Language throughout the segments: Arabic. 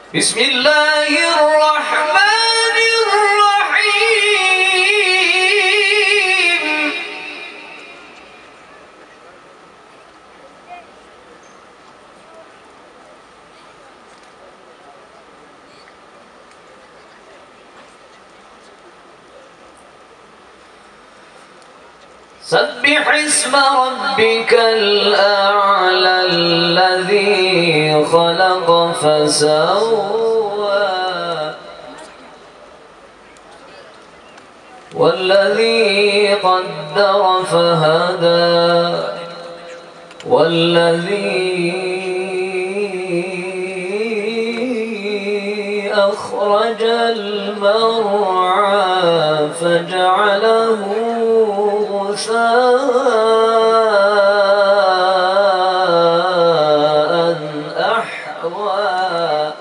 بسم الله الرحمن الرحيم. سبح اسم ربك الأعلى الذي خلق فسوى والذي قدر فهدى والذي أخرج المرعى فجعله غثاء أحوى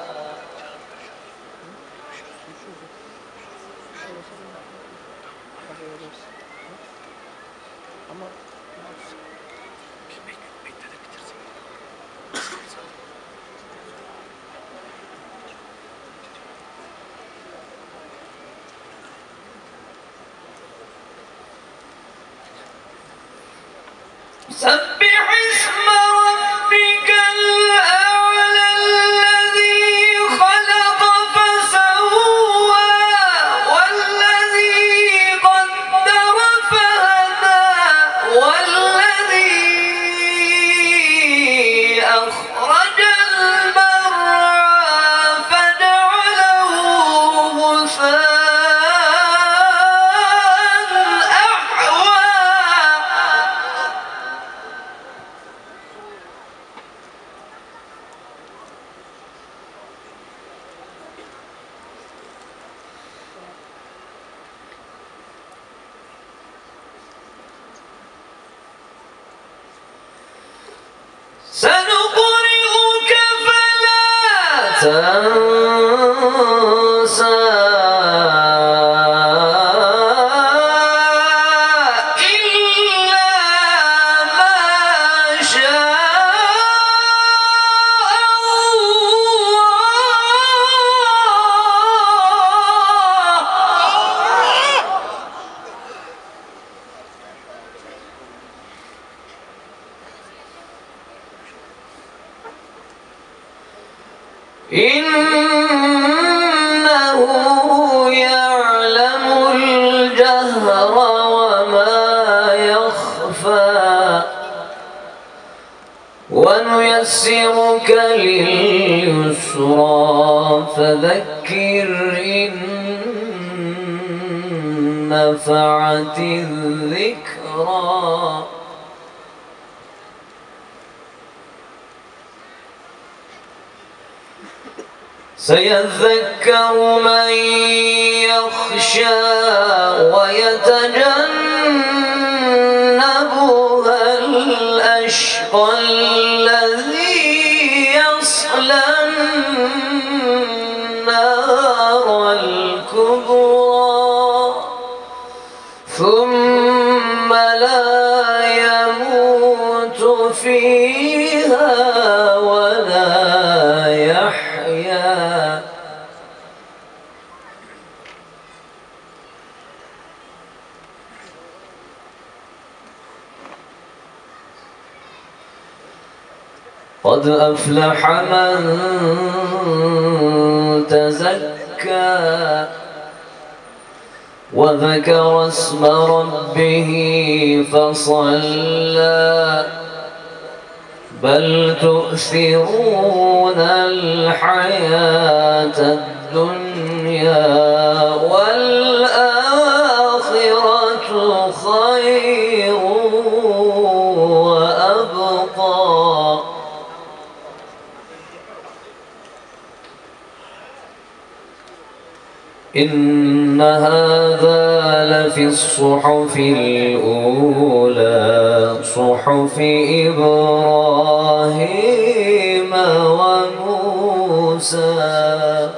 سبح اسم ربك الأعلى الذي خلق فسوى والذي قدر فهدى والذي أخرج المرعى فجعله غثاء سنقرئك فلا تنسى إلا ما شاء الله. إنه يعلم الجهر وما يخفى ونيسرك لليسرى فذكر إن نفعت الذكرى سيذكر من يخشى ويتجنبها الأشقى الذي يصلى النار الكبرى ثم لا يموت فيها ولا يحيا قد أفلح من تزكى وذكر اسم ربه فصلى بل تؤثرون الحياة الدنيا والآخرة خير وأبقى إن هذا لفي الصحف الأولى صحف إبراهيم وموسى.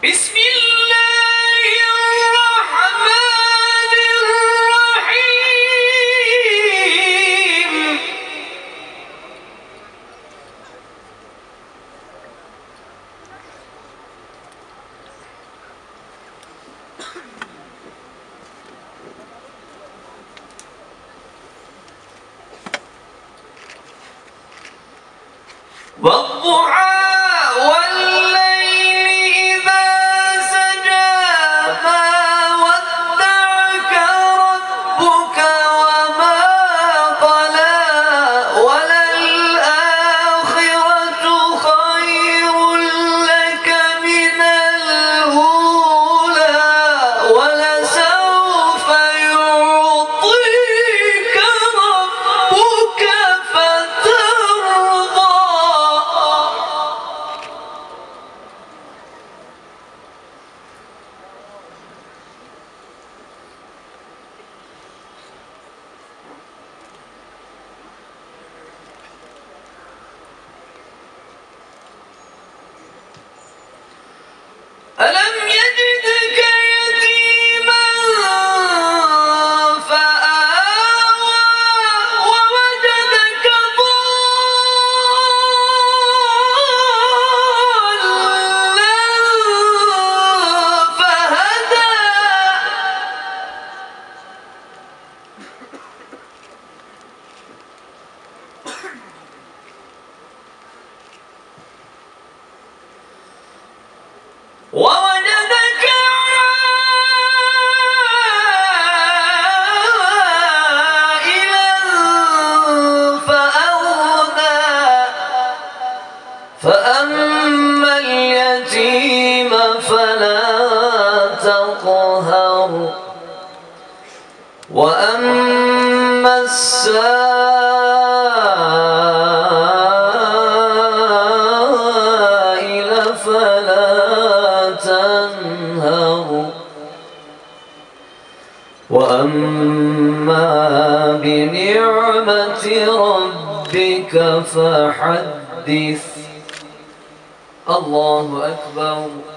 بسم الله الرحمن الرحيم والضحى ألم يجدك يتيما فآوى ووجدك ضالا فهدى ووجدك عائلا فأغنى فأما اليتيم فلا تقهر وأما السائل فلا تنهر وأما بنعمة ربك فحدث. الله أكبر.